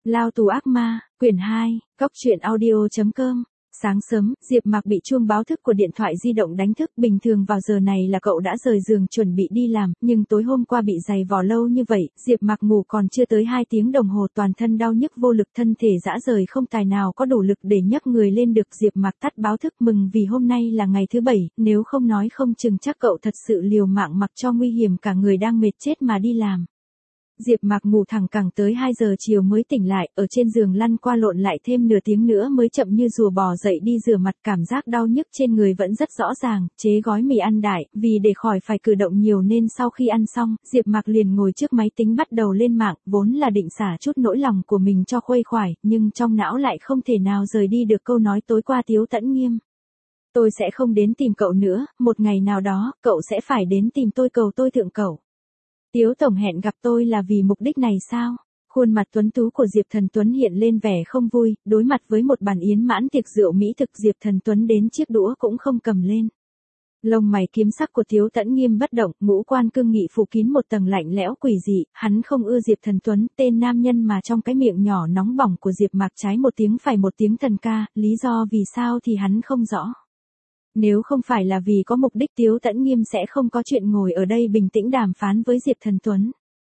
Lao tù ác ma, quyển 2, cốc truyện audio.com. Sáng sớm, Diệp Mạc bị chuông báo thức của điện thoại di động đánh thức, bình thường vào giờ này là cậu đã rời giường chuẩn bị đi làm, nhưng tối hôm qua bị giày vò lâu như vậy, Diệp Mạc ngủ còn chưa tới 2 tiếng đồng hồ, toàn thân đau nhức vô lực, thân thể rã rời không tài nào có đủ lực để nhấc người lên được. Diệp Mạc tắt báo thức mừng vì hôm nay là ngày thứ 7, nếu không nói không chừng chắc cậu thật sự liều mạng mặc cho nguy hiểm cả người đang mệt chết mà đi làm. Diệp Mạc ngủ thẳng cẳng tới 2 giờ chiều mới tỉnh lại, ở trên giường lăn qua lộn lại thêm nửa tiếng nữa mới chậm như rùa bò dậy đi rửa mặt, cảm giác đau nhức trên người vẫn rất rõ ràng, chế gói mì ăn đại, vì để khỏi phải cử động nhiều nên sau khi ăn xong, Diệp Mạc liền ngồi trước máy tính bắt đầu lên mạng, vốn là định xả chút nỗi lòng của mình cho khuây khỏa, nhưng trong não lại không thể nào rời đi được câu nói tối qua Tiếu Tẫn Nghiêm. Tôi sẽ không đến tìm cậu nữa, một ngày nào đó, cậu sẽ phải đến tìm tôi cầu tôi thượng cậu. Tiếu tổng hẹn gặp tôi là vì mục đích này sao? Khuôn mặt tuấn tú của Diệp Thần Tuấn hiện lên vẻ không vui, đối mặt với một bàn yến mãn tiệc rượu mỹ thực, Diệp Thần Tuấn đến chiếc đũa cũng không cầm lên. Lông mày kiếm sắc của Tiếu Tẫn Nghiêm bất động, ngũ quan cương nghị phủ kín một tầng lạnh lẽo quỷ dị, hắn không ưa Diệp Thần Tuấn, tên nam nhân mà trong cái miệng nhỏ nóng bỏng của Diệp Mạc trái một tiếng phải một tiếng thần ca, lý do vì sao thì hắn không rõ. Nếu không phải là vì có mục đích, Tiếu Tẫn Nghiêm sẽ không có chuyện ngồi ở đây bình tĩnh đàm phán với Diệp Thần Tuấn.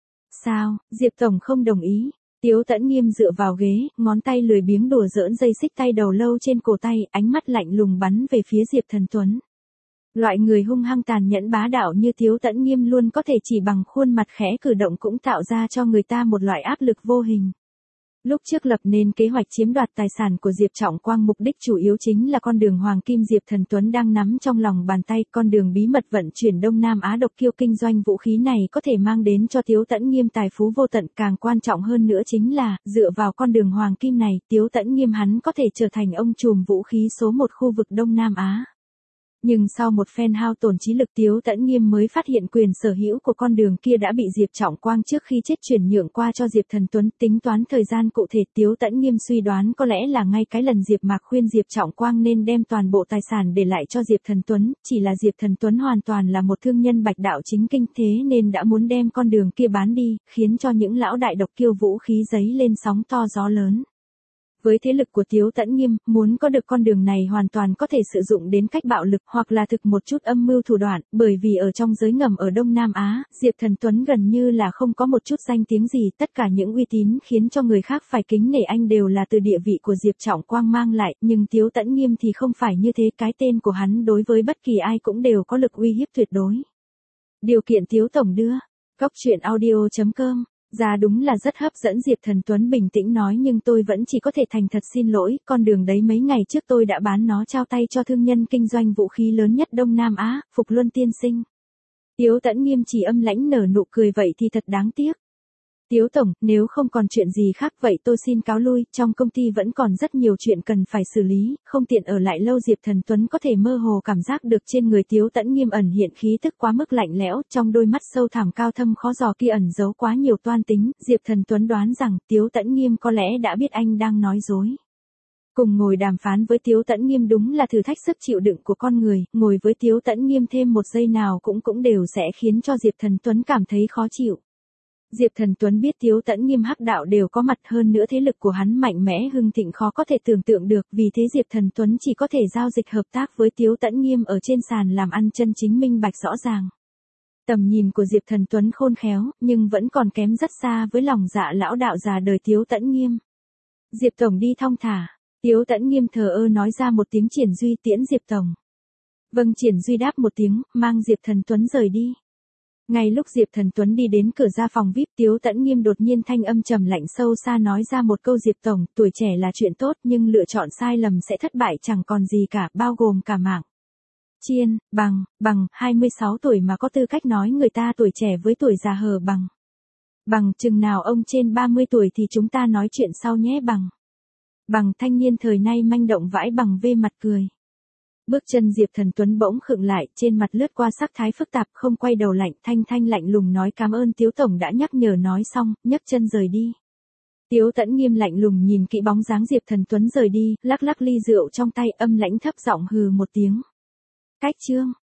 Sao, Diệp Tổng không đồng ý? Tiếu Tẫn Nghiêm dựa vào ghế, ngón tay lười biếng đùa giỡn dây xích tay đầu lâu trên cổ tay, ánh mắt lạnh lùng bắn về phía Diệp Thần Tuấn. Loại người hung hăng tàn nhẫn bá đạo như Tiếu Tẫn Nghiêm luôn có thể chỉ bằng khuôn mặt khẽ cử động cũng tạo ra cho người ta một loại áp lực vô hình. Lúc trước lập nên kế hoạch chiếm đoạt tài sản của Diệp Trọng Quang, mục đích chủ yếu chính là con đường hoàng kim Diệp Thần Tuấn đang nắm trong lòng bàn tay, con đường bí mật vận chuyển Đông Nam Á độc kiêu kinh doanh vũ khí này có thể mang đến cho Tiếu Tẫn Nghiêm tài phú vô tận, càng quan trọng hơn nữa chính là, dựa vào con đường hoàng kim này, Tiếu Tẫn Nghiêm hắn có thể trở thành ông trùm vũ khí số 1 khu vực Đông Nam Á. Nhưng sau một phen hao tổn trí lực, Tiếu Tẫn Nghiêm mới phát hiện quyền sở hữu của con đường kia đã bị Diệp Trọng Quang trước khi chết chuyển nhượng qua cho Diệp Thần Tuấn. Tính toán thời gian cụ thể, Tiếu Tẫn Nghiêm suy đoán có lẽ là ngay cái lần Diệp Mạc khuyên Diệp Trọng Quang nên đem toàn bộ tài sản để lại cho Diệp Thần Tuấn, chỉ là Diệp Thần Tuấn hoàn toàn là một thương nhân bạch đạo chính kinh, thế nên đã muốn đem con đường kia bán đi, khiến cho những lão đại độc kiêu vũ khí giấy lên sóng to gió lớn. Với thế lực của Tiếu Tẫn Nghiêm, muốn có được con đường này hoàn toàn có thể sử dụng đến cách bạo lực hoặc là thực một chút âm mưu thủ đoạn, bởi vì ở trong giới ngầm ở Đông Nam Á, Diệp Thần Tuấn gần như là không có một chút danh tiếng gì, tất cả những uy tín khiến cho người khác phải kính nể anh đều là từ địa vị của Diệp Trọng Quang mang lại, nhưng Tiếu Tẫn Nghiêm thì không phải như thế, cái tên của hắn đối với bất kỳ ai cũng đều có lực uy hiếp tuyệt đối. Điều kiện Tiếu Tổng đưa, cốc truyện audio.com. Ra đúng là rất hấp dẫn, Diệp Thần Tuấn bình tĩnh nói, nhưng tôi vẫn chỉ có thể thành thật xin lỗi, con đường đấy mấy ngày trước tôi đã bán nó trao tay cho thương nhân kinh doanh vũ khí lớn nhất Đông Nam Á, Phục Luân tiên sinh. Tiếu Tẫn Nghiêm chỉ âm lãnh nở nụ cười, vậy thì thật đáng tiếc. Tiếu Tổng, nếu không còn chuyện gì khác vậy tôi xin cáo lui, trong công ty vẫn còn rất nhiều chuyện cần phải xử lý, không tiện ở lại lâu. Diệp Thần Tuấn có thể mơ hồ cảm giác được trên người Tiếu Tẫn Nghiêm ẩn hiện khí tức quá mức lạnh lẽo, trong đôi mắt sâu thẳm cao thâm khó dò kia ẩn giấu quá nhiều toan tính, Diệp Thần Tuấn đoán rằng Tiếu Tẫn Nghiêm có lẽ đã biết anh đang nói dối. Cùng ngồi đàm phán với Tiếu Tẫn Nghiêm đúng là thử thách sức chịu đựng của con người, ngồi với Tiếu Tẫn Nghiêm thêm một giây nào cũng đều sẽ khiến cho Diệp Thần Tuấn cảm thấy khó chịu. Diệp Thần Tuấn biết Tiếu Tẫn Nghiêm hắc đạo đều có mặt, hơn nữa thế lực của hắn mạnh mẽ hưng thịnh khó có thể tưởng tượng được, vì thế Diệp Thần Tuấn chỉ có thể giao dịch hợp tác với Tiếu Tẫn Nghiêm ở trên sàn làm ăn chân chính minh bạch rõ ràng. Tầm nhìn của Diệp Thần Tuấn khôn khéo, nhưng vẫn còn kém rất xa với lòng dạ lão đạo già đời Tiếu Tẫn Nghiêm. Diệp Tổng đi thong thả, Tiếu Tẫn Nghiêm thờ ơ nói ra một tiếng. Triển Duy tiễn Diệp Tổng. Vâng. Triển Duy đáp một tiếng, mang Diệp Thần Tuấn rời đi. Ngay lúc Diệp Thần Tuấn đi đến cửa ra phòng VIP, Tiếu Tẫn Nghiêm đột nhiên thanh âm trầm lạnh sâu xa nói ra một câu: Diệp Tổng, tuổi trẻ là chuyện tốt nhưng lựa chọn sai lầm sẽ thất bại chẳng còn gì cả, bao gồm cả mạng. Chiên, bằng, 26 tuổi mà có tư cách nói người ta tuổi trẻ với tuổi già hờ bằng. Bằng, chừng nào ông trên 30 tuổi thì chúng ta nói chuyện sau nhé bằng. Bằng, thanh niên thời nay manh động vãi bằng vê mặt cười. Bước chân Diệp Thần Tuấn bỗng khựng lại, trên mặt lướt qua sắc thái phức tạp, không quay đầu thanh lạnh lùng nói: cảm ơn Tiếu Tổng đã nhắc nhở. Nói xong, nhấc chân rời đi. Tiếu Tẫn Nghiêm lạnh lùng nhìn kỹ bóng dáng Diệp Thần Tuấn rời đi, lắc ly rượu trong tay, âm lãnh thấp giọng hừ một tiếng. Cách chương.